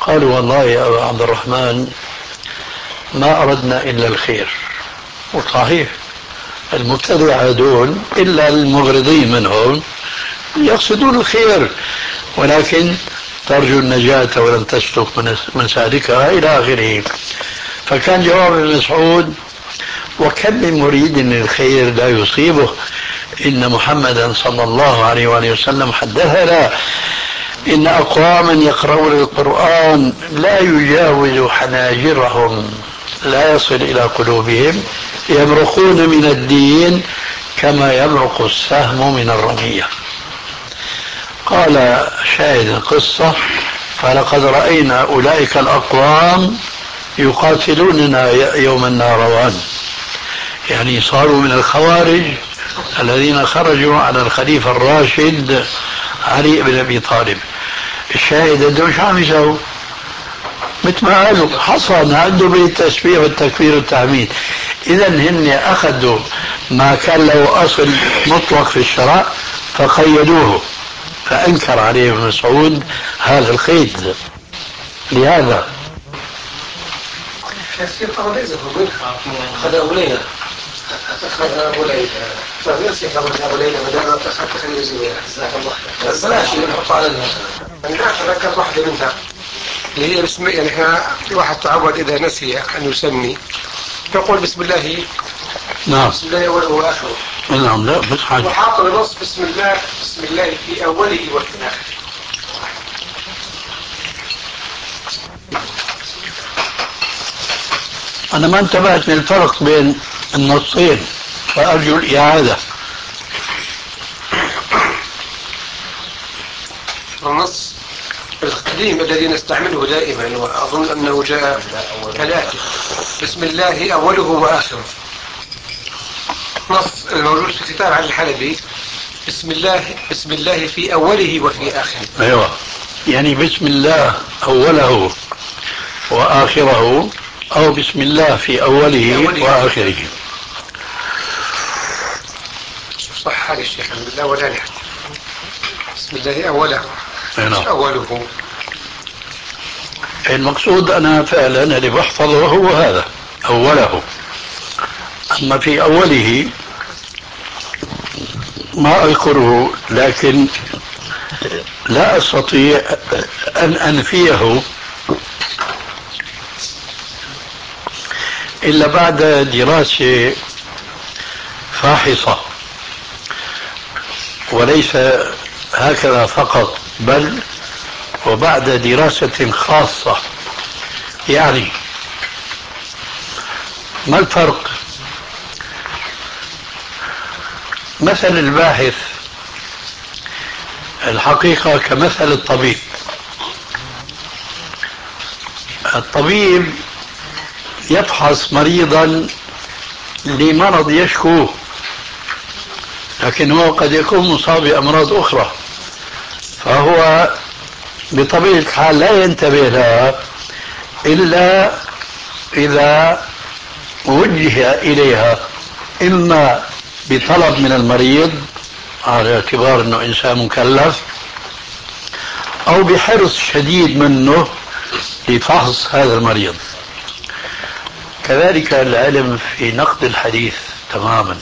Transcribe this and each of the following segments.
قالوا والله يا أبا عبد الرحمن ما أردنا إلا الخير. وصحيح المبتدعة دول إلا المغرضين منهم يقصدون الخير، ولكن ترجو النجاة ولم تسلك مسالكها إلى آخره. فكان جواب ابن مسعود: وكم من مريد للخير لا يصيبه، إن محمدا صلى الله عليه وآله وسلم حدثنا إن أقواما يقرؤون القرآن لا يجاوز حناجرهم لا يصل إلى قلوبهم يمرقون من الدين كما يمرق السهم من الرمية. قال شاهد القصة: فلقد رأينا أولئك الأقوام يقاتلوننا يوم النهروان، يعني صاروا من الخوارج الذين خرجوا على الخليفة الراشد علي بن أبي طالب. الشاهد أنه شو عم يسووا؟ مثل ما قالوا حصن عنده بالتسبيح والتكبير والتحميد. إذا هن أخذوا ما كان له أصل مطلق في الشرع فقيدوه، فأنكر عليه ابن مسعود هذا القيد. لهذا كثير طبعا ليس هو أخذ أبو ليلى فبيصيح أبو ليلى بدأنا أخذت خليه يزيوها بلاش نحط على أنا أتذكر واحدة منها اللي هي بسم، يعني احنا واحد تعود إذا نسي أن يسمي يقول بسم الله. نعم. بسم الله أوله وآخره. نعم. لا بس حاجة وحاط النص بسم الله في أوله وفي آخره. أنا ما انتبهت للفرق بين النصين فأرجو الإعادة. النص القديم الذي نستعمله دائما وأظن أنه جاء كالآتي: بسم الله أوله وآخره. نص الموجود في كتاب علي الحلبي: بسم الله في أوله وفي آخره. أيوة، يعني بسم الله أوله وآخره، أو بسم الله في أوله وآخره. صح هذا الشيخ بالله ولا لا. بسم الله أوله مش أوله. المقصود أنا فعلا اللي بحفظه هو هذا أوله، أما في أوله ما أذكره، لكن لا أستطيع أن أنفيه إلا بعد دراسة فاحصة، وليس هكذا فقط بل وبعد دراسة خاصة. يعني ما الفرق؟ مثل الباحث الحقيقة كمثل الطبيب. الطبيب يفحص مريضا لمرض يشكوه، لكن هو قد يكون مصاب بأمراض أخرى، فهو بطبيعة الحال لا ينتبه لها إلا إذا وجه إليها، إما بطلب من المريض على اعتبار أنه إنسان مكلف، أو بحرص شديد منه لفحص هذا المريض. كذلك العلم في نقد الحديث تماما.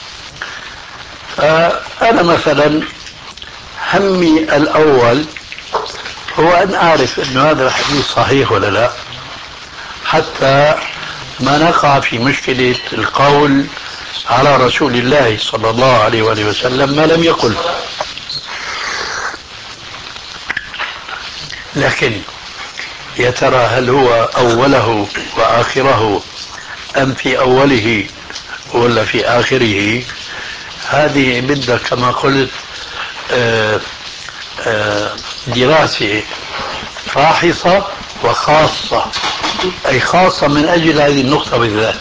فأنا مثلا همي الأول هو أن أعرف أن هذا الحديث صحيح ولا لا، حتى ما نقع في مشكلة القول على رسول الله صلى الله عليه وآله وسلم ما لم يقل. لكن يا ترى هل هو أوله وآخره أم في أوله ولا في آخره؟ هذه بدها كما قلت دراسة فاحصة وخاصة، أي خاصة من أجل هذه النقطة بالذات.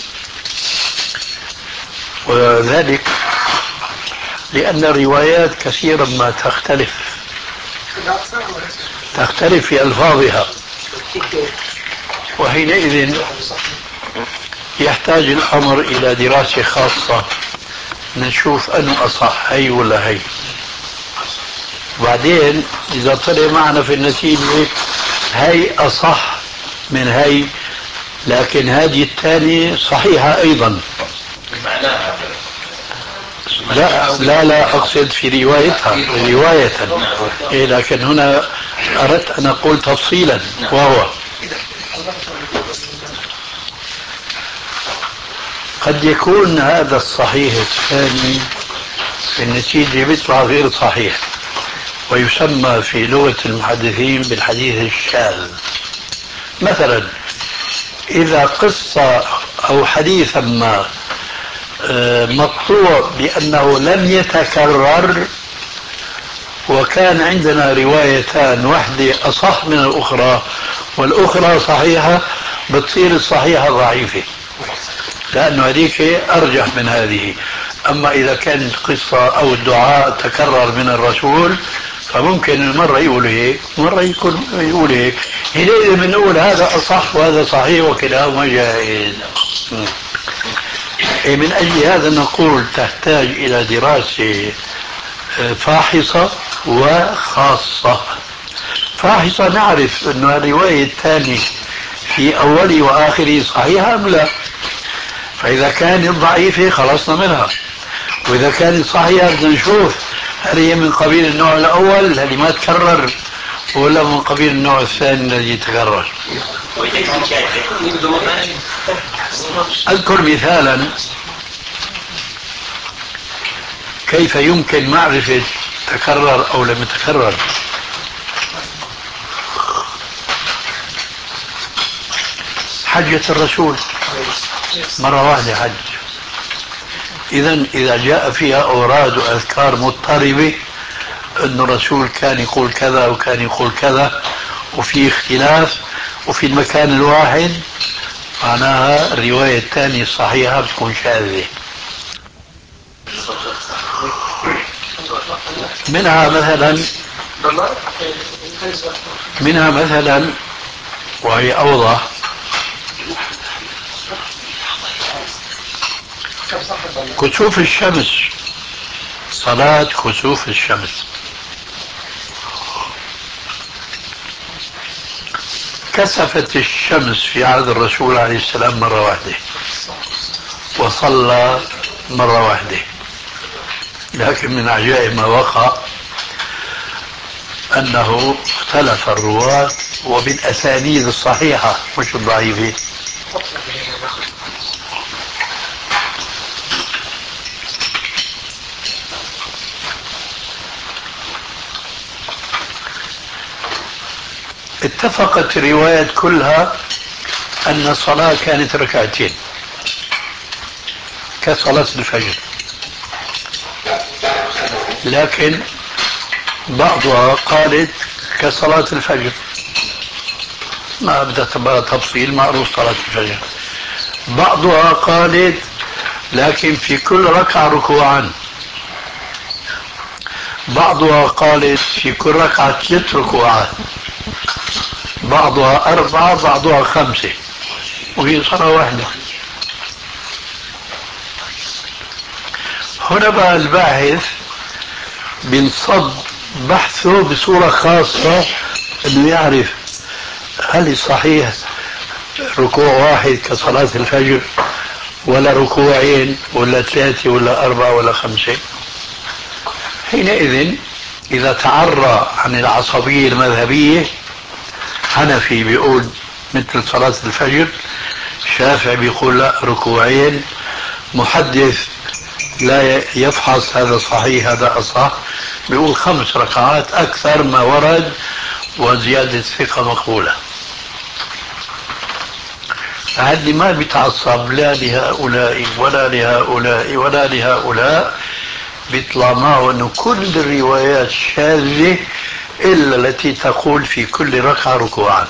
وذلك لأن الروايات كثيرا ما تختلف في ألفاظها، وحينئذ يحتاج الأمر إلى دراسة خاصة نشوف أنه أصح هي ولا هي. وبعدين إذا طلع معنا في النتيجة هي أصح من هي، لكن هذه الثانية صحيحة أيضا. لا أقصد في روايتها رواية. إيه، لكن هنا أردت أن أقول تفصيلا، وهو قد يكون هذا الصحيح الثاني النتيجة بيطلع غير صحيح، ويسمى في لغة المحدثين بالحديث الشاذ. مثلا إذا قصة أو حديثا ما مقطوع بأنه لم يتكرر، وكان عندنا روايتان، واحدة أصح من الأخرى والأخرى صحيحة، بتصير الصحيحة ضعيفة لأنه هذيك أرجح من هذه. أما إذا كانت قصة أو الدعاء تكرر من الرسول فممكن مرة يقول هيك مرة يقول هيك، حينئذ بنقول هذا أصح وهذا صحيح وكلاهما جائز. من أجل هذا نقول تحتاج إلى دراسة فاحصة وخاصة. فاحصة نعرف أن الرواية الثانية في أوله وآخره صحيحة أم لا، فإذا كانت ضعيفة خلصنا منها، وإذا كانت صحيحة بدنا نشوف هل هي من قبيل النوع الأول الذي ما تكرر ولا من قبيل النوع الثاني الذي تكرر. أذكر مثالا كيف يمكن معرفة تكرر أو لم يتكرر. حجة الرسول مرة واحدة حج، إذا جاء فيها أوراد وأذكار مضطربة أن الرسول كان يقول كذا وكان يقول كذا وفي اختلاف وفي المكان الواحد، معناها الرواية الثانية الصحيحة بتكون شاذة. منها مثلا وهي أوضح، كسوف الشمس، صلاة كسوف الشمس. كسفت الشمس في عهد الرسول عليه السلام مرة واحدة وصلى مرة واحدة، لكن من عجائب ما وقع أنه اختلف الرواة وبالأسانيد الصحيحة مش الضعيفة. اتفقت الروايات كلها أن الصلاة كانت ركعتين كصلاة الفجر، لكن بعضها قالت كصلاة الفجر، ما بدها تبقى تفصيل، معروف صلاة الفجر. بعضها قالت لكن في كل ركعة ركوعان، بعضها قالت في كل ركعة 3 ركوعات، بعضها 4 بعضها 5، وهي صلاة واحدة. هنا بقى الباحث بينصب بحثه بصورة خاصة انه يعرف هل صحيح ركوع واحد كصلاة الفجر ولا ركوعين ولا 3 ولا 4 ولا 5. حينئذ إذا تعرى عن العصبية المذهبية، حنفي بيقول مثل صلاة الفجر، شافعي بيقول لا ركوعين، محدث لا يفحص هذا صحيح هذا أصح بيقول 5 ركعات أكثر ما ورد وزيادة ثقة مقبولة. هذه ما بيتعصب لا لهؤلاء ولا لهؤلاء ولا لهؤلاء، بيطلع معه أنه كل الروايات شاذة إلا التي تقول في كل ركعة ركوعا.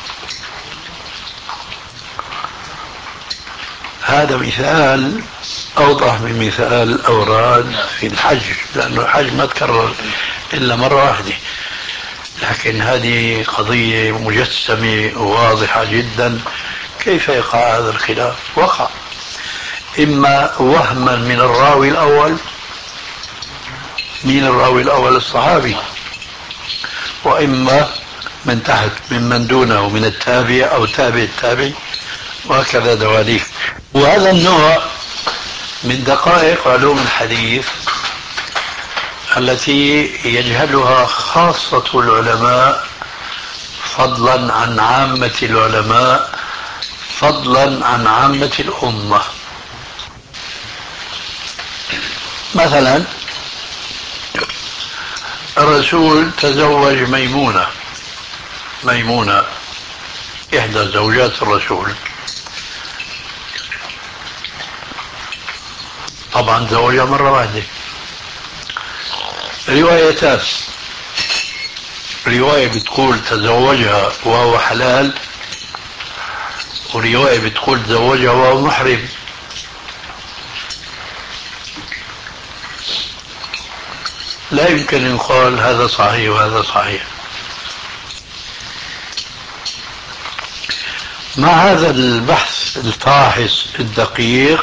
هذا مثال أوضح من مثال الأوراد في الحج، لأنه الحج ما تكرر إلا مرة واحدة، لكن هذه قضية مجسمة واضحة جدا. كيف يقع هذا الخلاف؟ وقع إما وهما من الراوي الأول، من الراوي الأول الصحابي، وإما من تحت ممن دونه من التابع أو تابع التابع، وهكذا دواليك. وهذا النوع من دقائق علوم الحديث التي يجهلها خاصة العلماء فضلا عن عامة العلماء، فضلا عن عامة الأمة. مثلا الرسول تزوج ميمونة إحدى زوجات الرسول، طبعا زوجها مرة واحدة. روايتان، رواية بتقول تزوجها وهو حلال، ورواية بتقول تزوجها وهو محرم. لا يمكن أن يقال هذا صحيح وهذا صحيح. مع هذا البحث الفاحص الدقيق،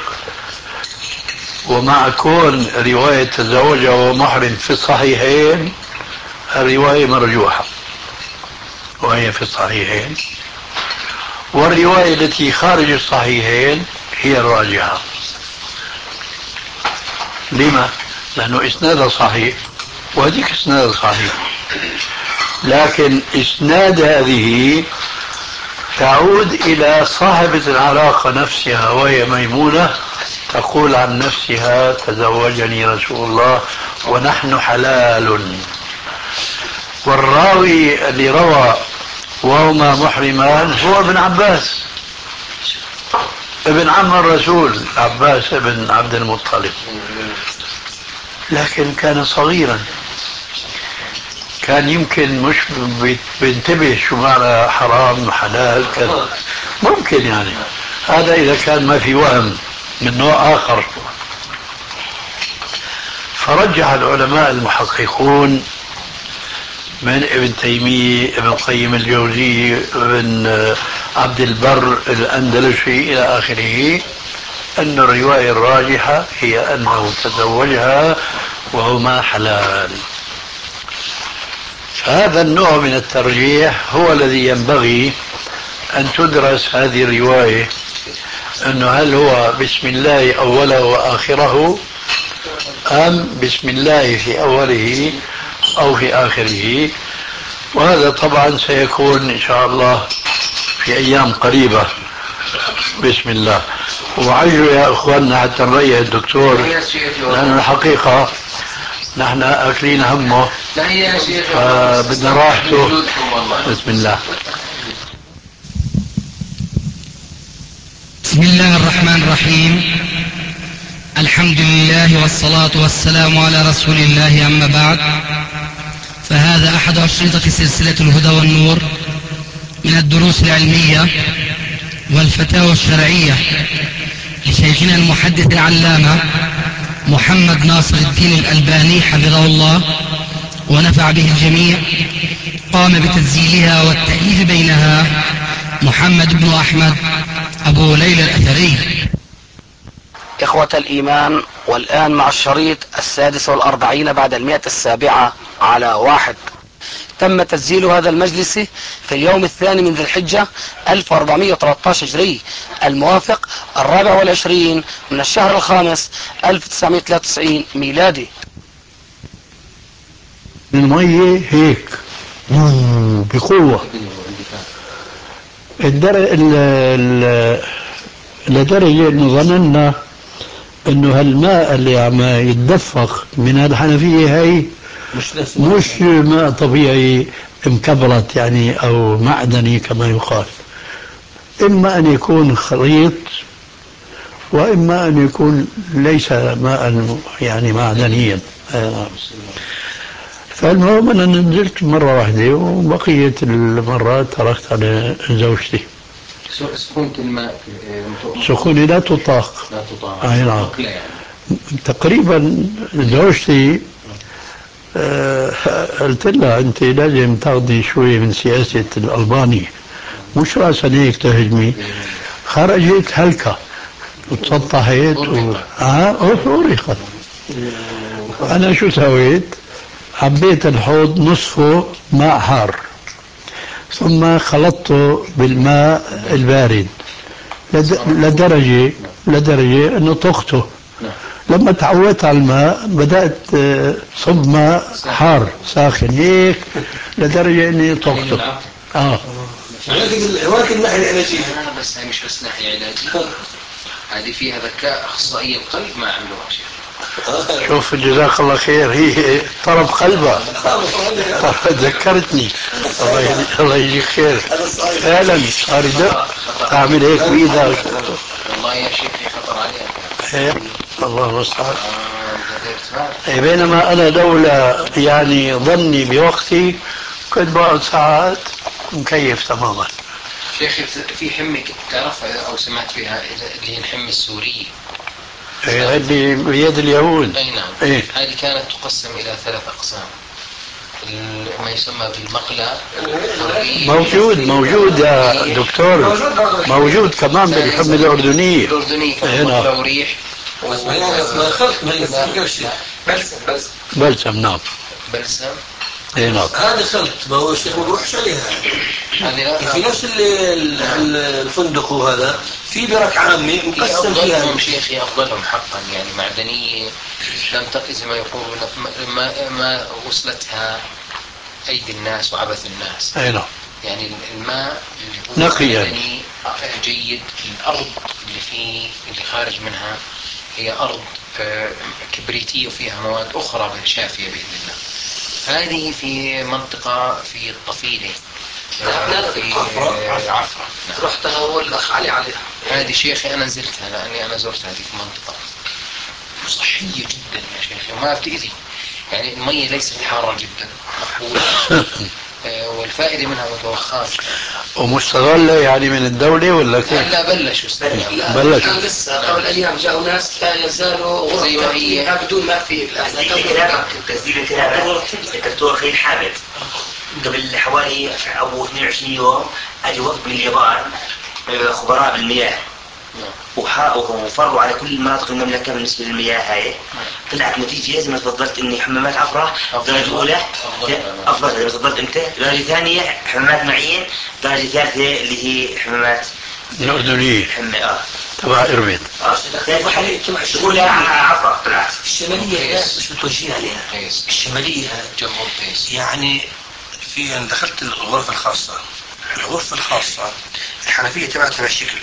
ومع كون رواية تزوجها وهو محرم في الصحيحين، الرواية مرجوحة وهي في الصحيحين، والرواية التي خارج الصحيحين هي الراجحة. لما؟ لأنه إسنادها صحيح وهذيك إسنادها صحيح، لكن إسناد هذه تعود إلى صاحبة العلاقة نفسها وهي ميمونة، تقول عن نفسها تزوجني رسول الله ونحن حلال. والراوي اللي روى وهما محرمان هو ابن عباس ابن عم الرسول، عباس ابن عبد المطلب، لكن كان صغيرا، كان يمكن مش بينتبه شو معنى حرام حلال كذا، ممكن يعني هذا إذا كان ما في وهم من نوع آخر. فرجح العلماء المحققون من ابن تيمية، ابن قيم الجوزي، ابن عبد البر الأندلسي إلى آخره، أن الرواية الراجحة هي أنه تزوجها وهما حلال. هذا النوع من الترجيح هو الذي ينبغي أن تدرس هذه الرواية، أنه هل هو بسم الله أوله وآخره، أم بسم الله في أوله أو في آخره. وهذا طبعا سيكون إن شاء الله في أيام قريبة بسم الله. وعجوا يا أخواننا حتى نريح الدكتور، لأن الحقيقة نحن أكلين همه فبدنا راحته. بسم الله. بسم الله الرحمن الرحيم. الحمد لله والصلاة والسلام على رسول الله، أما بعد، فهذا أحد أشرطة سلسلة الهدى والنور من الدروس العلمية والفتاوى الشرعية لشيخنا المحدث العلامة محمد ناصر الدين الألباني حفظه الله ونفع به الجميع. قام بتسجيلها والتأليف بينها محمد بن أحمد أبو ليلى الأثري. إخوة الإيمان، والآن مع الشريط 46 بعد 107 تم تسجيل هذا المجلس في اليوم 2 من ذي الحجة 1413 هجري، الموافق 24 من الشهر الخامس 1993 ميلادي. المية هيك بقوة لدرجة انه ظننا انه هالماء اللي عم يتدفق من الحنفية هي مش ماء طبيعي مكبرت يعني او معدني كما يقال، اما ان يكون خليط واما ان يكون ليس ماء يعني معدنيا. فالمهم أنا نزلت مرة واحدة وبقية المرات تركت على زوجتي. سخونة الماء سخونة لا تطاق. أي نعم. تقريبا زوجتي قلت لها أنت لازم تاخذي شوي من سياسة الألباني، مش رأسا هيك تهجمي. خرجت هلكة وتسطحت وأريقت. أنا شو سويت؟ عبيت الحوض نصفه ماء حار، ثم خلطته بالماء البارد لدرجة أنه طخته. لما تعودت على الماء بدأت صب ماء حار ساخن هيك لدرجة أني طخته. ولكن الناحية العلاجية بس هي مش بس ناحية علاجية، هذه فيها ذكاء أخصائي القلب ما عملوها شيء. شوف جزاك الله خير، هي طرب قلبها. ذكرتني. الله يجزيك خير. فعلا صار تعمل هيك بإيدك. والله يا شيخ خطر عليها. الله المستعان. بينما أنا لولا يعني ظني بوقتي كنت بقعد ساعات مكيف تماما. شيخ في حمة تعرفها أو سمعت فيها اللي هي الحمة السورية؟ هذه بيد اليهود. أي نعم. هذه كانت تقسم إلى 3 أقسام. ما يسمى بالمقلى موجود يا دكتور، موجود كمان بالحمى الأردنية. مقلى وريح بلسم. نعم بلسم. نعم. هذا خلط، ما هو الشيخ ما بروحش عليها. في نفس الفندق وهذا في برك عامي مقسم فيها. شيخي أفضلهم حقا يعني معدنية لم تقل ما يقولون ما وصلتها أيدي الناس وعبث الناس. نعم. يعني الماء نقي يعني جيد. الأرض اللي خارج منها هي أرض كبريتية وفيها مواد أخرى شافية بإذن الله. هذه في منطقة في الطفيلة في عفرة. رحتها والأخ عليها. هذه شيخي أنا نزلتها لأني أنا زرت هذه المنطقة صحية جدا يا شيخي وما بتأذي. يعني المية ليست حارة جدا مقبولة والفائدة منها متوخاة. ومستغلة يعني من الدولة ولا كيف؟ لا بلشوا بلشوا لسه قبل أيام جاءوا ناس لا يزالوا زي ما هي بدون ما في تسجيل الكلام الدكتور خليل حامد قبل حوالي أو 22 يوم أجي وفد من اليابان خبراء بالمياه وفروا على كل مناطق المملكة بالنسبة للمياه هاي. طلعت نتيجة زي ما تفضلت إني حمامات عفرة درجة أولى أفضل زي ما تفضلت أنت، درجة ثانية حمامات معين، درجة ثالثة اللي هي حمامات الأردنية تبع إربد. أولى عفرة طلعت. الشمالية مش متوجهين عليها. الشمالية يعني في أن دخلت الغرفة الخاصة. الغرفة الخاصة الحنفية تبعتها بهالشكل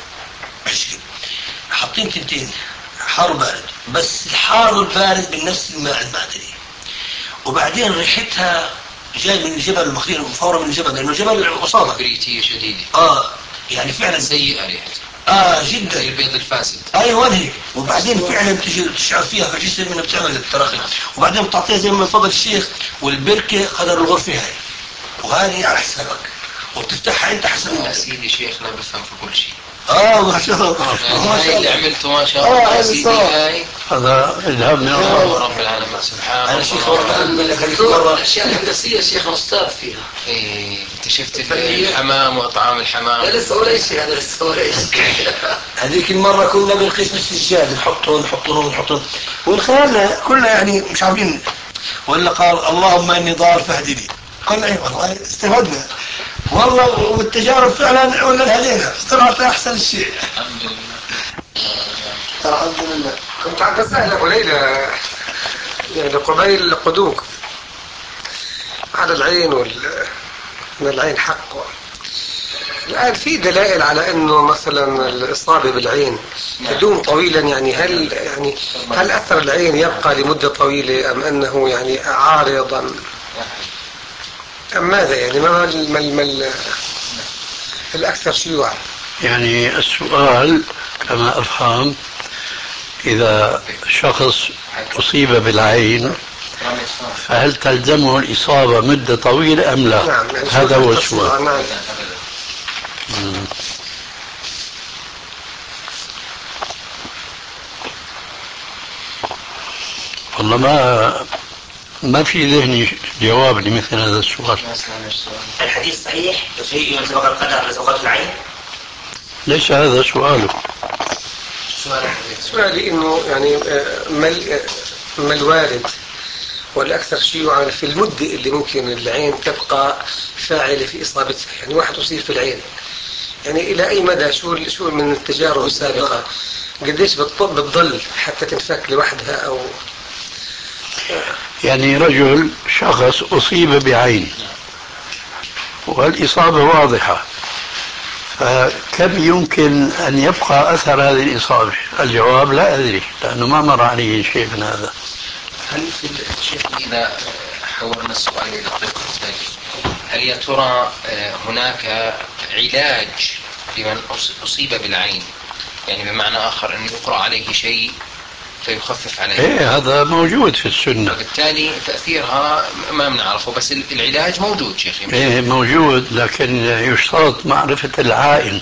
حاطين تنتين حار بارد، بس الحار والبارد بنفس الماء المعدني. وبعدين ريحتها جاي من الجبل المخير مفورة من الجبل لأنه جبل عصابة بريتية شديدة. يعني فعلا سيئة ريحتها. جدا زي البيض الفاسد. ايوه هيك. وبعدين فعلا تجي تشعر فيها في الجسم انها بتعمل التراخي. وبعدين بتعطيها زي ما فضل الشيخ والبركه قدر الغرفه هاي وهذه على حسابك وبتفتحها انت حسب يا سيدي شيخنا بفهم في كل شيء. ما شاء الله. هاي اللي عملته ما شاء الله يا سيدي. هاي هذا الهام من الله رب العالمين سبحانه. انا شيخ مرة الاشياء الهندسيه شيخ استاذ فيها. اكتشفت الحمام واطعام الحمام. لا لسه ولا شيء. هذا لسه ولا شيء. هذيك المره كنا بنقيس بالسجاد نحطهم والخيال كلنا يعني مش عارفين. ولا قال اللهم اني ضال فاهدني. قلنا ايه والله استفدنا والله والتجارب فعلا ولا هدينا طلعت احسن شيء. الحمد لله. كنت عم بسأل أبو ليلى يعني قبيل القدوق على العين من العين حق. الآن في دلائل على أنه مثلا الإصابة بالعين تدوم طويلا. يعني هل أثر العين يبقى لمدة طويلة أم أنه يعني عارضا أم ماذا؟ يعني ما الأكثر شيوعا؟ يعني السؤال كما أفهم إذا شخص أصيب بالعين فهل تلزمه الإصابة مدة طويلة أم لا؟ نعم. يعني هذا هو السؤال. نعم. والله ما في ذهني جواب لمثل هذا السؤال. الحديث صحيح شيء سبق القدر لسبقت العين. ليس هذا سؤاله. سؤالي انه يعني ما الوارد والاكثر شيوعا في المدة اللي ممكن العين تبقى الفاعلة في إصابتها؟ يعني واحد أصيب في العين، يعني إلى أي مدى شو من التجارب السابقة قديش بتضل حتى تنفك لوحدها؟ أو يعني رجل شخص أصيب بعين والإصابة واضحة، فكم يمكن أن يبقى أثر هذه الإصابة؟ الجواب لا أدري، لأنه ما مر عليه شيء من هذا. هل في الشيخ إذا حولنا السؤال إلى الطب الثاني، هل يا ترى هناك علاج لمن أصيب بالعين؟ يعني بمعنى آخر أن يقرأ عليه شيء فيخفف عليه؟ إيه، هذا موجود في السنة. بالتالي تأثيرها ما بنعرفه، بس العلاج موجود شيخي. إيه موجود، لكن يشترط معرفة العائن.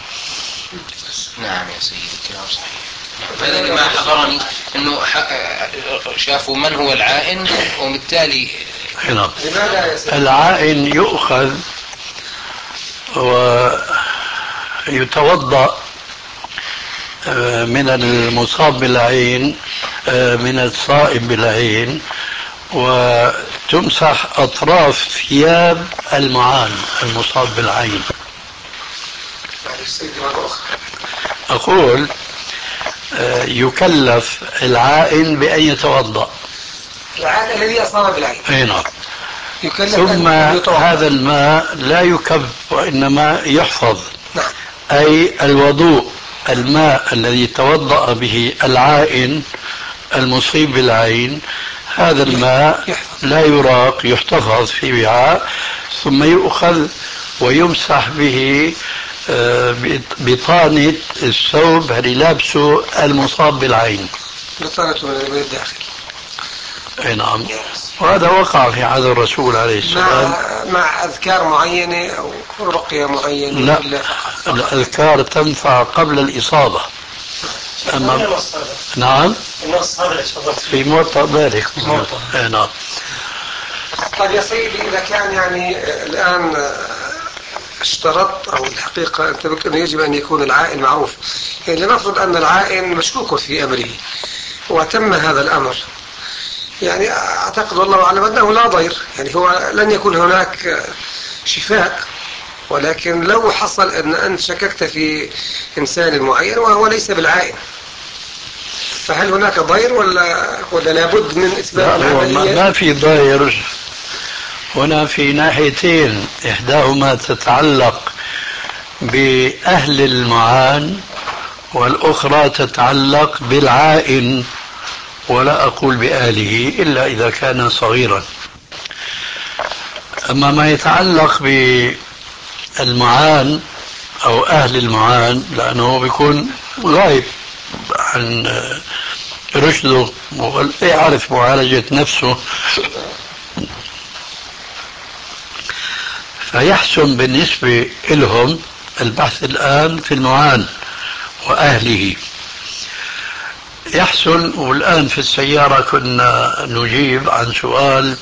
نعم يا سيدي، الكلام صحيح. هذا اللي ما حضرني، انه شافوا من هو العائن، وبالتالي نعم. العائن يؤخذ ويتوضأ من المصاب بالعين، من الصائب بالعين، وتمسح أطراف ثياب المعان المصاب بالعين. أقول يكلف العائن بأن يتوضأ، العائن الذي أصاب بالعين. أي نعم. ثم هذا الماء لا يكب وإنما يحفظ. نعم. أي الوضوء، الماء الذي توضأ به العائن المصيب بالعين، هذا الماء لا يراق، يحتفظ في وعاء، ثم يؤخذ ويمسح به بطانة الثوب اللي لابسه المصاب بالعين. بطانته من الداخل. اي نعم. وهذا وقع في عهد الرسول عليه السلام مع أذكار معينة أو رقية معينة؟ لا، الأذكار تنفع قبل الإصابة. أما نعم في موطأ مالك. نعم. طيب يا سيدي، إذا كان يعني الآن اشترط، أو الحقيقة أنت أنه يجب أن يكون العائن معروف، يعني لنفرض أن العائن مشكوك في أمره وتم هذا الأمر، يعني أعتقد والله أعلم أنه لا ضير، يعني هو لن يكون هناك شفاء، ولكن لو حصل أن أنت شككت في إنسان معين وهو ليس بالعائن، فهل هناك ضير ولا لابد من إثبات العملية؟ ما في ضير. هنا في ناحيتين، إحداهما تتعلق بأهل المعان، والأخرى تتعلق بالعائن، ولا أقول بأهله إلا إذا كان صغيرا. أما ما يتعلق بالمعان أو أهل المعان، لأنه بيكون غايب عن رشده ويعرف معالجة نفسه، فيحسن بالنسبة لهم البحث الآن في المعان وأهله يحسن. والآن في السيارة كنا نجيب عن سؤال،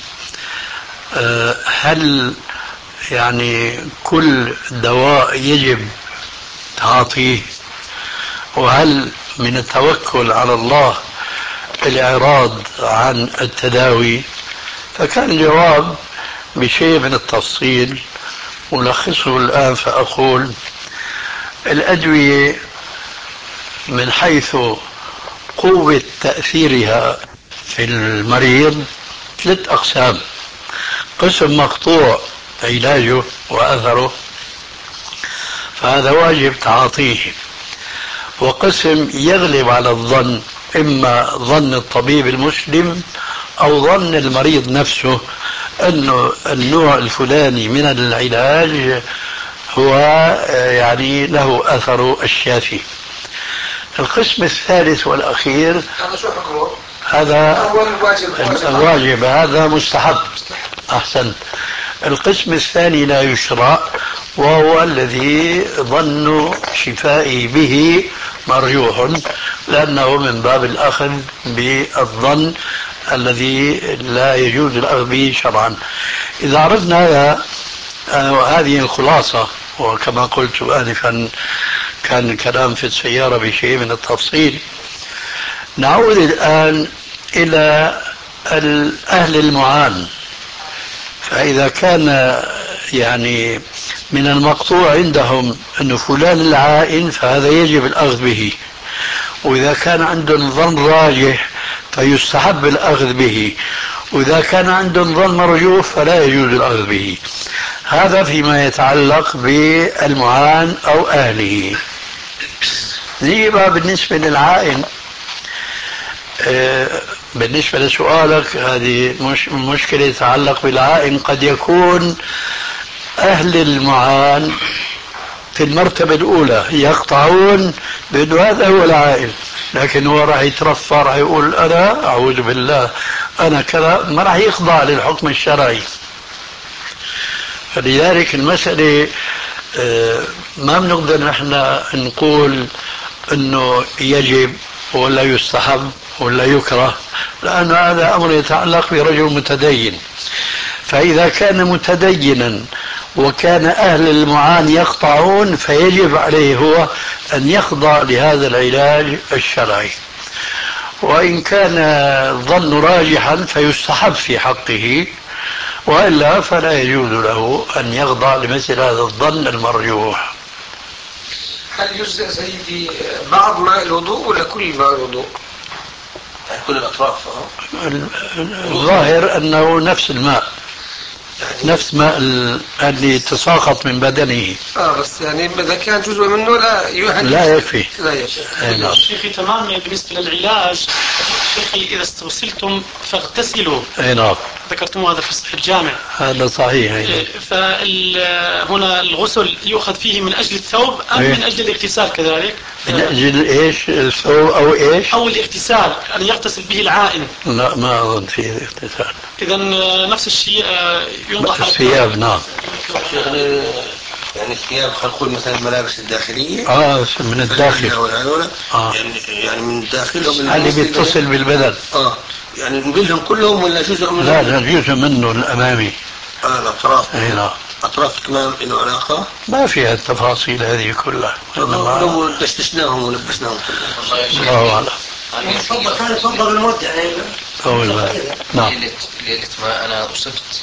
هل يعني كل دواء يجب تعاطيه، وهل من التوكل على الله الإعراض عن التداوي؟ فكان الجواب بشيء من التفصيل، ألخصه الآن فأقول: الأدوية من حيث قوة تأثيرها في المريض 3 أقسام: قسم مقطوع علاجه وأثره، فهذا واجب تعاطيه، وقسم يغلب على الظن، إما ظن الطبيب المسلم أو ظن المريض نفسه أنه النوع الفلاني من العلاج هو يعني له أثر الشافي. القسم الثالث والأخير هذا شو حكمه؟ هذا الواجب، هذا مستحب. أحسن. القسم الثاني لا يشرع، وهو الذي ظن شفائه به مرجوح، لأنه من باب الأخذ بالظن الذي لا يجوز الأخذ به شرعا. إذا عرفنا هذا، وهذه الخلاصة، وكما قلت آنفا كان الكلام في السيارة بشيء من التفصيل، نعود الآن إلى أهل المعان. فإذا كان يعني من المقطوع عندهم أن فلان العائن فهذا يجب الأخذ به، وإذا كان عندهم ظن راجح فيستحب الأخذ به، وإذا كان عندهم ظن مرجوح فلا يجوز الأخذ به. هذا فيما يتعلق بالمعان أو أهله. نيجي بقى بالنسبة للعائن. بالنسبة لسؤالك، هذه مشكلة تتعلق بالعائن. قد يكون أهل المعان في المرتبة الأولى يقطعون بأنه هذا هو العائن، لكن هو راح يترفع، راح يقول أنا أعوذ بالله أنا كذا، ما راح يخضع للحكم الشرعي. فلذلك المسألة ما بنقدر نحن نقول أنه يجب ولا يستحب ولا يكره، لأن هذا أمر يتعلق برجل متدين. فإذا كان متدينا وكان أهل المعان يقطعون فيجب عليه هو أن يخضع لهذا العلاج الشرعي، وإن كان الظن راجحا فيستحب في حقه، وإلا فلا يجوز له أن يخضع لمثل هذا الظن المرجوح. هل يجزئ سيدي بعض ماء الوضوء ولا كل ماء الوضوء؟ كل الأطراف. الظاهر أنه نفس الماء، نفس ماء اللي تساقط من بدنه. بس يعني إذا كان جزء منه لا يكفي. لا يكفي. شيخي تمام. بالنسبة للعلاج شيخي إذا استرسلتم فاغتسلوا. نعم. ذكرتم هذا في صحيح الجامع. هذا صحيح. فهنا الغسل يؤخذ فيه من أجل الثوب أم من أجل الاغتسال كذلك؟ من أجل إيش؟ الثوب أو إيش؟ أو الاغتسال، أن يغتسل به العائن. لا، ما أظن فيه اغتسال. إذا نفس الشيء ينضح الثياب. نعم. يعني الثياب خلقوا مثلا الملابس الداخلية. من الداخل. يعني من الداخل. اللي بيتصل بالبدن. يعني نقولهم كلهم ولا جزء منهم؟ لا، جزء منه الأمامي. الأطراف. نعم. أطراف كمان له علاقة؟ ما فيها التفاصيل هذه كلها. لو دشدشناهم ولبسناهم الله أعلم. تفضل المدة. نعم. ليلة ما أنا أصبت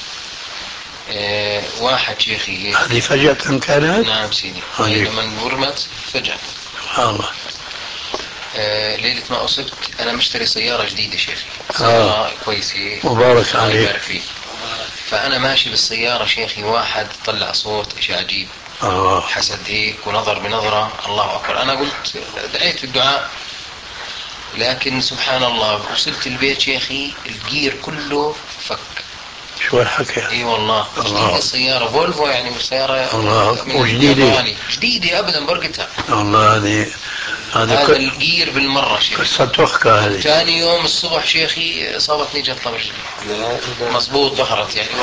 واحد شيخي. هذه فجأة كانت؟ نعم سيدي. لما ورمت فجأة. سبحان الله. ليلة ما أصبت أنا مشتري سيارة جديدة شيخي. سيارة كويسة. مبارك عليك. يبارك فيك. فأنا ماشي بالسيارة شيخي، واحد طلع صوت إشي عجيب. حسد هيك ونظر بنظرة، الله أكبر. أنا قلت دعيت في الدعاء، لكن سبحان الله وصلت البيت شيخي الجير كله فك. شو الحكي؟ اي والله. جديدة السيارة فولفو، يعني مش سيارة جديدة ابدا برقتها. والله هذا الجير بالمرة شيخي. قصة تحكى هذه. ثاني يوم الصبح شيخي اصابتني جلطة برجلي. مضبوط ظهرت يعني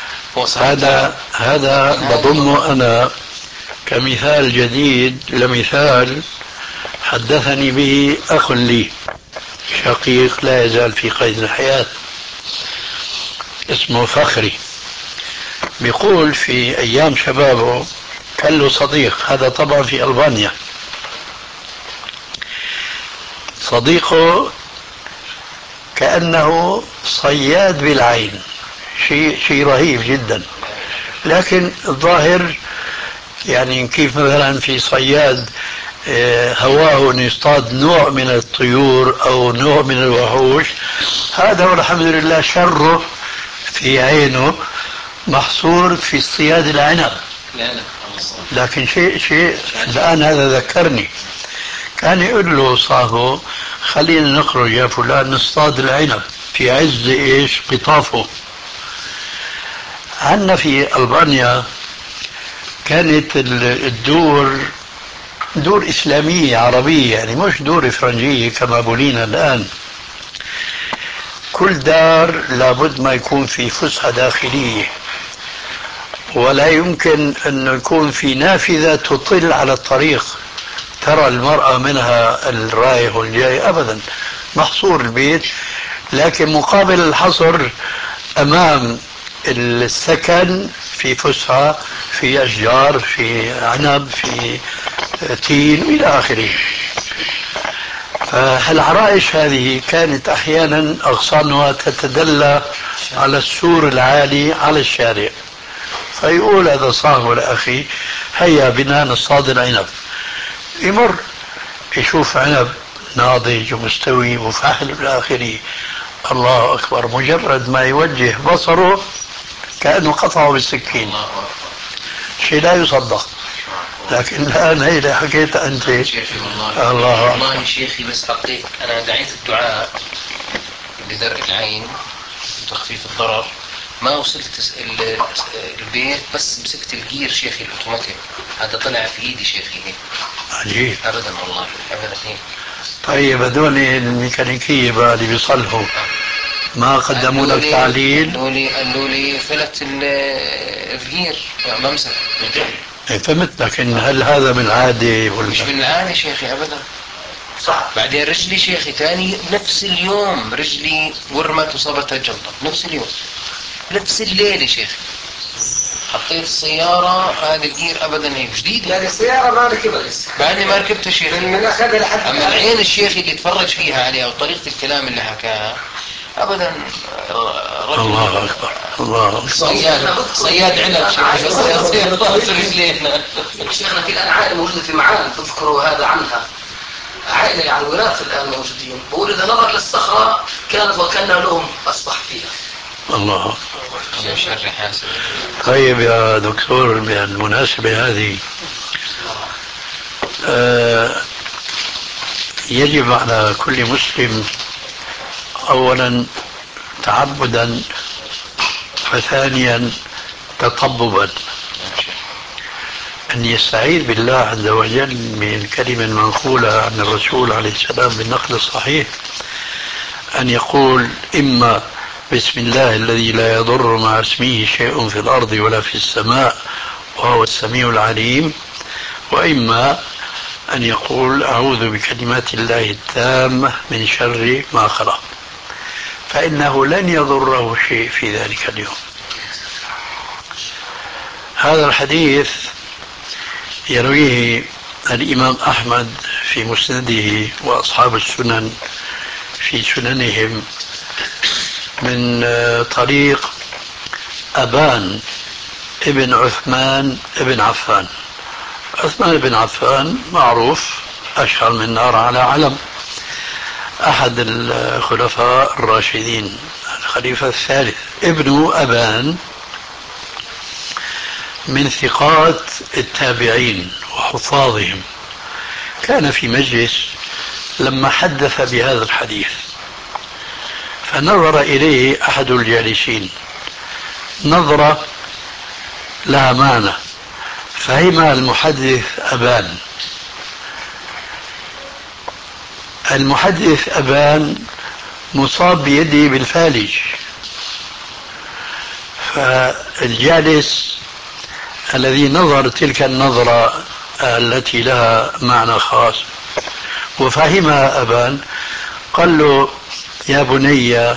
هذا بضمه انا كمثال جديد لمثال حدثني به اخ لي شقيق لا يزال في قيد الحياة، اسمه فخري. بيقول في ايام شبابه كان له صديق، هذا طبعا في ألبانيا. صديقه كأنه صياد بالعين، شيء رهيب جدا. لكن الظاهر يعني كيف مثلا في صياد هواه أن يصطاد نوع من الطيور أو نوع من الوحوش، هذا والحمد لله شره في عينه محصور في اصطياد العنب. لكن شيء الآن هذا ذكرني، كان يقول له صاحبه خلينا نخرج يا فلان نصطاد العنب في عز ايش قطافه. عندنا في ألبانيا كانت الدور دور إسلامية عربية، يعني مش دور فرنجية كما بولينا الآن. كل دار لابد ما يكون في فسحة داخلية، ولا يمكن أن يكون في نافذة تطل على الطريق ترى المرأة منها الرايح والجاي، أبدا محصور البيت. لكن مقابل الحصر أمام السكن في فسحة، في أشجار، في عنب، في تين إلى آخره. فالعرائش هذه كانت أحيانا أغصانها تتدلى على السور العالي على الشارع، فيقول هذا صاحبه لأخي هيا بنا نصطاد العنب، يمر يشوف عنب ناضج ومستوي وفاحل إلى آخره، الله أكبر، مجرد ما يوجه بصره كأنه قطعه بالسكين، شيء لا يصدق. لكن الآن هي اللي حكيت أنت. شيخي والله شيخي، بس حقيقة أنا دعيت الدعاء لدرء العين وتخفيف الضرر، ما وصلت البيت، بس مسكت الجير شيخي الأوتوماتيك، هذا طلع في إيدي شيخي هيك. عجيب. أبدا والله أبدا هيك. طيب هذول الميكانيكية بقى اللي بيصلحوا ما قدموا لك تعليل؟ قالوا لي فلت الجير ما مسك. فهمت، لكن هل هذا من العادة ولا؟ مش من العادة شيخي أبدا. صح. بعدين رجلي شيخي ثاني نفس اليوم رجلي ورمت وصابتها الجلطة نفس اليوم، نفس الليلة شيخي. حطيت السيارة هذه الجير أبدا هي جديدة. يعني السيارة ما ركبها لسه. بعدني ما ركبتها شيخي. من أخذها لحد. أما العين الشيخي اللي تفرج فيها عليها وطريقة الكلام اللي حكاها أبدا رجل. الله أكبر. الله. صياد عنب شيخي. صياد راس رجلينا. شيخنا في الآن عائلة موجودة في معان تذكروا هذا عنها، عائلة يعني وراث الآن موجودين، بقول إذا نظر للصخرة كانت وكأن لهم أصبح فيها. الله. شر حاسد. طيب يا دكتور، بالمناسبة هذه يجب على كل مسلم أولا تعبدا، وثانيا تطببا أن يستعيذ بالله عز وجل من الكلمة المنقولة عن الرسول عليه السلام بالنقل الصحيح، أن يقول إما بسم الله الذي لا يضر مع اسمه شيء في الأرض ولا في السماء وهو السميع العليم، وإما أن يقول أعوذ بكلمات الله التامة من شر ما خلق، فإنه لن يضره شيء في ذلك اليوم. هذا الحديث يرويه الإمام أحمد في مسنده وأصحاب السنن في سننهم من طريق أبان ابن عثمان ابن عفان. عثمان بن عفان معروف أشهر من نار على علم، أحد الخلفاء الراشدين، الخليفة الثالث. ابن أبان من ثقات التابعين وحفاظهم، كان في مجلس لما حدث بهذا الحديث فنظر إليه أحد الجالسين نظرة لها معنى، فهم المحدث أبان. المحدث أبان مصاب بيده بالفالج، فالجالس الذي نظر تلك النظرة التي لها معنى خاص وفهمها أبان قال له يا بني،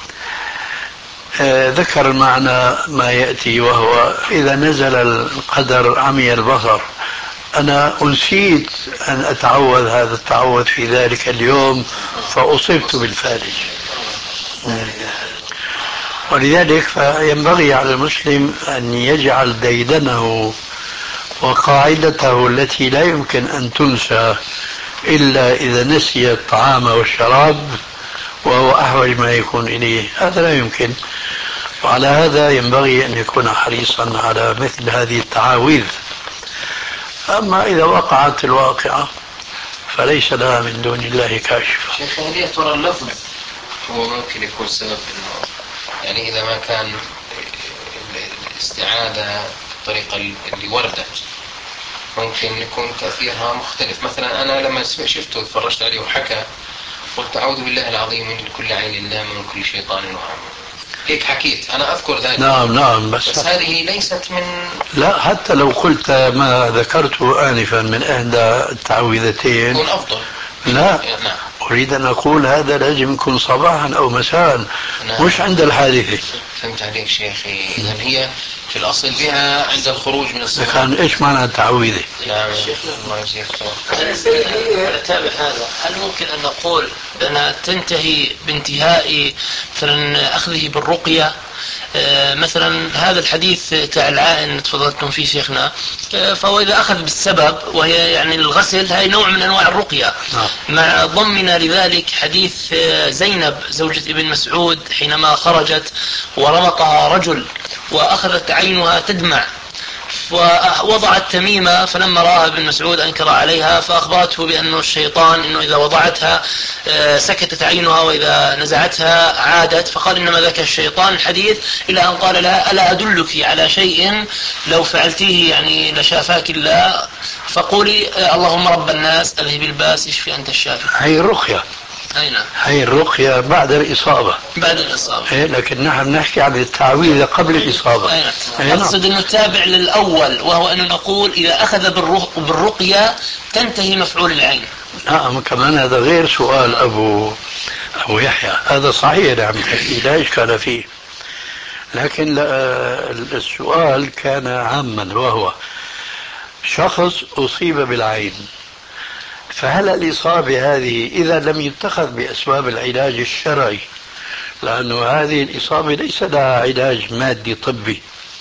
ذكر المعنى ما يأتي، وهو إذا نزل القدر عمي البصر. أنا أنسيت أن أتعوذ هذا التعوذ في ذلك اليوم فأصبت بالفالج. ولذلك فينبغي على المسلم أن يجعل ديدنه وقاعدته التي لا يمكن أن تنسى إلا إذا نسي الطعام والشراب، وهو أحوج ما يكون إليه، هذا لا يمكن. وعلى هذا ينبغي أن يكون حريصا على مثل هذه التعاويذ. أما إذا وقعت الواقعة فليس لها من دون الله كاشفة. شيخ، هل يا ترى اللفظ هو ممكن يكون سبب إنه يعني إذا ما كان الاستعاذة بالطريقة اللي وردت ممكن يكون تأثيرها مختلف؟ مثلا أنا لما شفته وتفرجت عليه وحكى قلت أعوذ بالله العظيم من كل عين لام ومن كل شيطان وهم، هيك حكيت أنا أذكر ذلك. نعم بس هذه ليست من، لا، حتى لو قلت ما ذكرته آنفا من إحدى التعويذتين يكون أفضل. لا، نعم. أريد أن أقول هذا لازم يكون صباحا أو مساء. نعم. مش عند الحادثة. فهمت عليك شيخي. إذا هي في الأصل بها عند الخروج من الصلاة. كان إيش معنى التعويذة؟ نعم. الله يجزيك خير. أتابع هذا. هل ممكن أن نقول أنها تنتهي بانتهاء مثلا أخذه بالرقية مثلا هذا الحديث تاع العائن تفضلتم فيه شيخنا، فهو إذا أخذ بالسبب وهي يعني الغسل، هاي نوع من أنواع الرقية، مع ضمنا لذلك حديث زينب زوجة ابن مسعود حينما خرجت ورمقها رجل وأخذت عينها تدمع، ووضعت تميمة، فلما رأى ابن مسعود أنكر عليها، فأخبرته بأنه الشيطان أنه إذا وضعتها سكتت عينها وإذا نزعتها عادت، فقال إنما ذاك الشيطان الحديث، إلى أن قال لها ألا أدلك على شيء لو فعلتيه يعني لشافاك الله، فقولي اللهم رب الناس أذهب الباس اشفي أنت الشافي. هي الرقية، هي الرقية بعد الإصابة. بعد الإصابة. إيه، لكن نحن نحكي عن التعويذ قبل الإصابة. أقصد أنه تابع للأول، وهو أنه نقول إذا أخذ بالرقية تنتهي مفعول العين. نعم، كمان هذا غير سؤال أبو يحيى، هذا صحيح نعم، لا إشكال فيه، لكن السؤال كان عاما، وهو شخص أصيب بالعين، فهل الإصابة هذه إذا لم يتخذ بأسباب العلاج الشرعي، لأنه هذه الإصابة ليس لها علاج مادي طبي،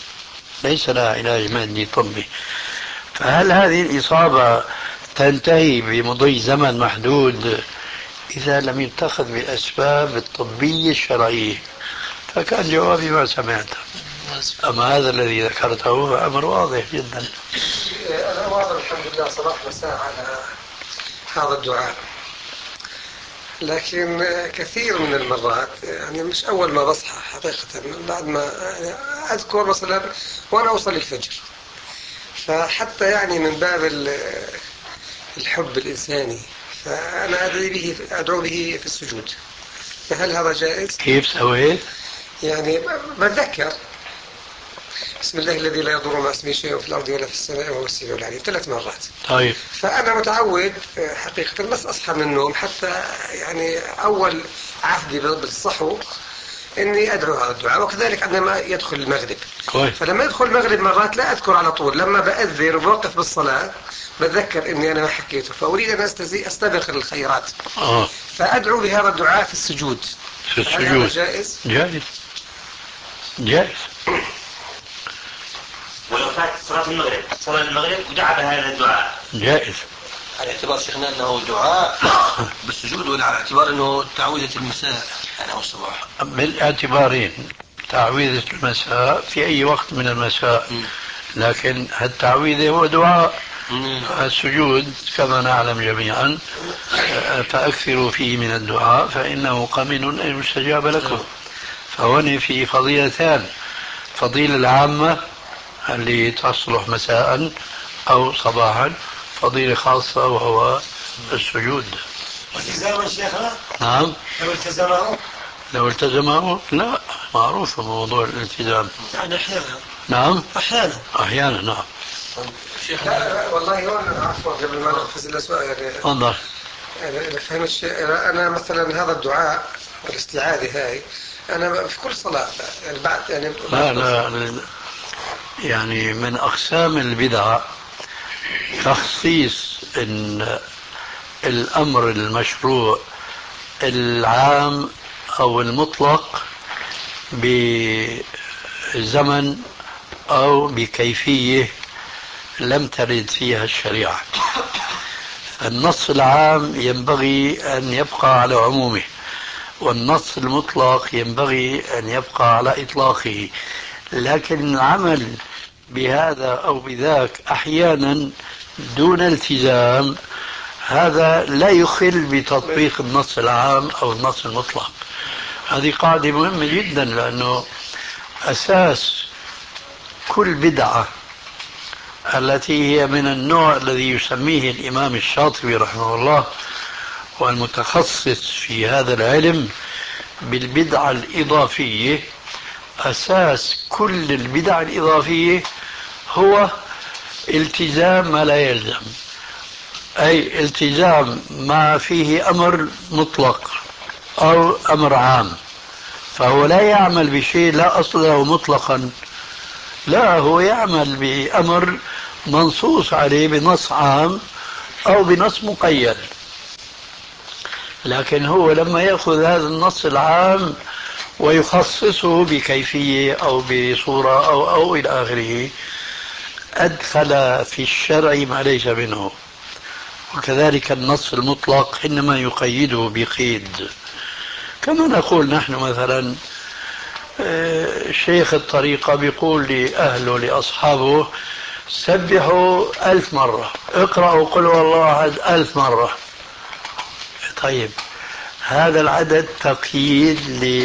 فهل هذه الإصابة تنتهي بمضي زمن محدود إذا لم يتخذ بالأسباب الطبية الشرعية؟ فكان جوابي ما سمعته، أما هذا الذي ذكرته فأمر واضح جدا. أنا واضح الحمد لله صباح مساء على هذا الدعاء، لكن كثير من المرات يعني مش أول ما بصحى حقيقة، بعد ما أذكر مثلا وأنا أصلي الفجر، فحتى يعني من باب الحب الإنساني فأنا أدعو به في السجود، فهل هذا جائز؟ كيف سويت؟ يعني بتذكر بسم الله الذي لا يضر مع اسمه شيء في الأرض ولا في السماء وهو السميع العليم 3 مرات. طيب. فأنا متعود حقيقة بس أصحى من النوم، حتى يعني أول عهدي بالصحو إني أدعو هذا الدعاء، وكذلك عندما يدخل المغرب. كويس. فلما يدخل المغرب مرات لا أذكر على طول، لما بأذن وبوقف بالصلاة بتذكر إني أنا ما حكيته، فأريد أن أستبق الخيرات. فأدعو بهذا الدعاء في السجود. هل هذا جائز؟ جائز. ولو فات صلاة المغرب ودعا بهذا الدعاء جائز. على اعتبار شيخنا أنه دعاء بالسجود، ولا على اعتبار أنه تعويذة المساء أو الصباح؟ بالاعتبارين، تعويذة المساء في أي وقت من المساء، لكن التعويذة هو دعاء. السجود كما نعلم جميعا، فأكثروا فيه من الدعاء فإنه قمن أن يستجاب لكم. فهنا في فضيلتان، فضيلة العامة اللي تصلح مساء أو صباحا، فضيلة خاصة وهو السجود. والتزام شيخنا؟ نعم. لو التزمه؟ لا، معروف موضوع الالتزام. يعني أحيانا. نعم. أحيانا نعم. لا والله هون عفوا قبل ما نفذ الأسواق يعني. تفضل. أنا فهمت الشيء. أنا مثلا هذا الدعاء والاستعاذة هاي أنا في كل صلاة يعني بعد يعني لا يعني من أقسام البدع تخصيص إن الأمر المشروع العام أو المطلق بزمن أو بكيفية لم ترد فيها الشريعة. النص العام ينبغي أن يبقى على عمومه، والنص المطلق ينبغي أن يبقى على إطلاقه، لكن العمل بهذا أو بذاك أحيانا دون التزام هذا لا يخل بتطبيق النص العام أو النص المطلق. هذه قاعدة مهمة جدا، لأنه أساس كل بدعة التي هي من النوع الذي يسميه الإمام الشاطبي رحمه الله والمتخصص في هذا العلم بالبدعة الإضافية، أساس كل البدع الإضافية هو التزام ما لا يلزم، أي التزام ما فيه أمر مطلق أو أمر عام، فهو لا يعمل بشيء لا أصل له مطلقا، لا، هو يعمل بأمر منصوص عليه بنص عام أو بنص مقيد. لكن هو لما يأخذ هذا النص العام ويخصصه بكيفية أو بصورة أو إلى آخره، أدخل في الشرع ما ليس منه. وكذلك النص المطلق إنما يقيده بقيد. كما نقول نحن مثلا شيخ الطريقة بيقول لأهله لأصحابه سبحوا 1000 مرة، اقرأوا قل هو الله أحد 1000 مرة. طيب هذا العدد تقييد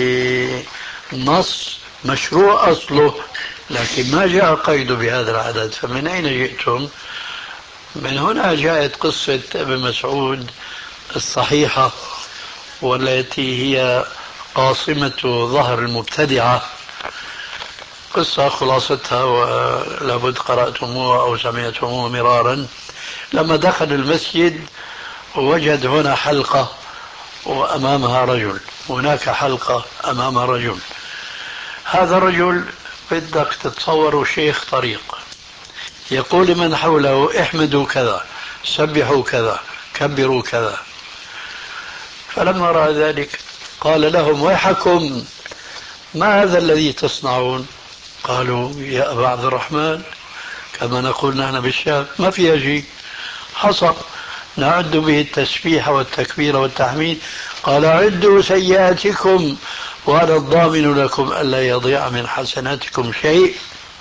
لنص مشروع أصله، لكن ما جاء قيد بهذا العدد، فمن أين جئتم؟ من هنا جاءت قصة ابن مسعود الصحيحة، والتي هي قاصمة ظهر المبتدعة. قصة خلاصتها ولابد قرأتموها أو سمعتموها مرارا. لما دخل المسجد وجد هنا حلقة وأمامها رجل، هناك حلقة أمامها رجل. هذا الرجل بدك تتصوروا شيخ طريق يقول لمن حوله احمدوا كذا، سبحوا كذا، كبروا كذا. فلما رأى ذلك قال لهم ويحكم، ما هذا الذي تصنعون؟ قالوا يا أبا عبد الرحمن، كما نقول نحن بالشام، ما فيها شيء، حصى نعد به التسبيح والتكبير والتحميد. قال عدوا سيئاتكم وأنا الضامن لكم ألا يضيع من حسناتكم شيء.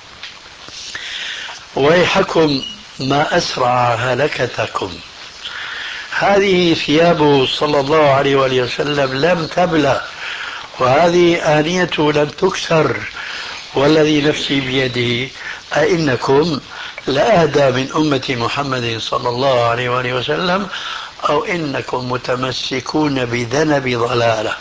ويحكم ما أسرع هلكتكم. هذه ثيابه صلى الله عليه وآله وسلم لم تبلى، وهذه آنيته لم تكسر، والذي نفسي بيده أئنكم لأهدى من أمة محمد صلى الله عليه وآله وسلم، أو إنكم متمسكون بذنب ضلالة.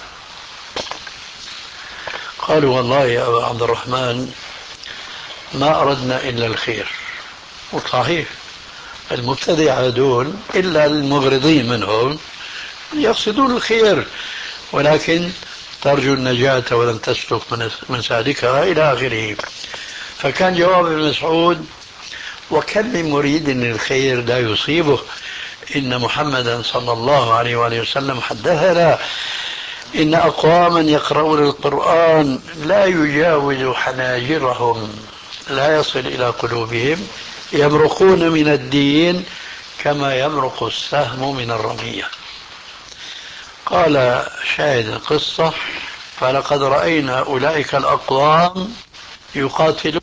قالوا والله يا أبا عبد الرحمن ما أردنا إلا الخير. وصحيح المبتدعة دول إلا المغرضين منهم يقصدون الخير، ولكن ترجو النجاة ولن تسلك مسالكها إلى آخره. فكان جواب ابن مسعود وكم من مريد للخير لا يصيبه، إن محمدا صلى الله عليه وآله وسلم حدثنا إن أقواما يقرؤون القرآن لا يجاوز حناجرهم لا يصل إلى قلوبهم، يمرقون من الدين كما يمرق السهم من الرمية. قال شاهد القصة فلقد رأينا أولئك الأقوام يقاتلون